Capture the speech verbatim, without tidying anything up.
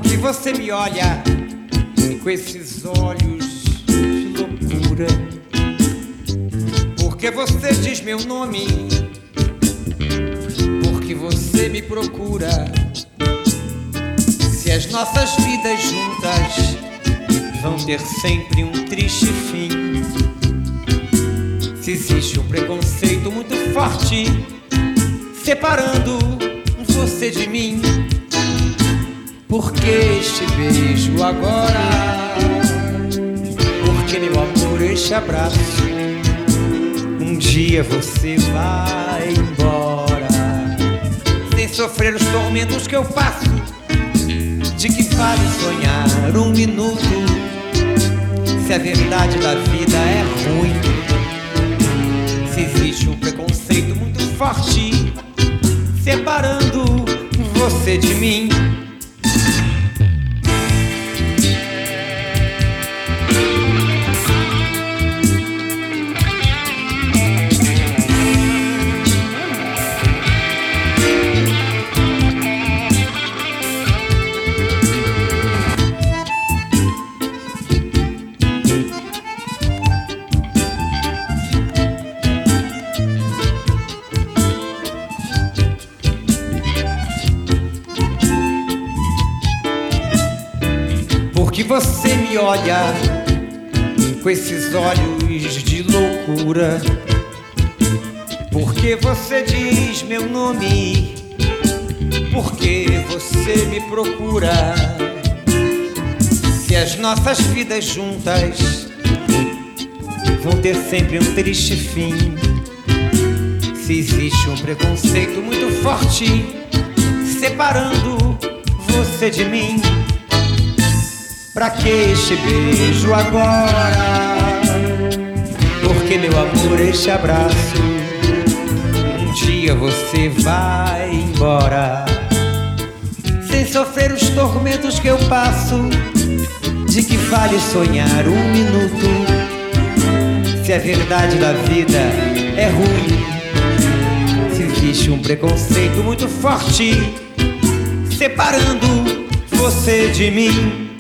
Porque você me olha com esses olhos de loucura. Porque você diz meu nome, porque você me procura. Se as nossas vidas juntas vão ter sempre um triste fim, se existe um preconceito muito forte separando você de mim, por que este beijo agora? Por que meu amor, este abraço? Um dia você vai embora, sem sofrer os tormentos que eu passo. De que vale sonhar um minuto, se a verdade da vida é ruim? Se existe um preconceito muito forte separando você de mim. Porque você me olha com esses olhos de loucura. Porque você diz meu nome, porque você me procura. Se as nossas vidas juntas vão ter sempre um triste fim, se existe um preconceito muito forte separando você de mim, pra que este beijo agora? Porque meu amor, este abraço, um dia você vai embora, sem sofrer os tormentos que eu passo. De que vale sonhar um minuto, se a verdade da vida é ruim? Se existe um preconceito muito forte separando você de mim,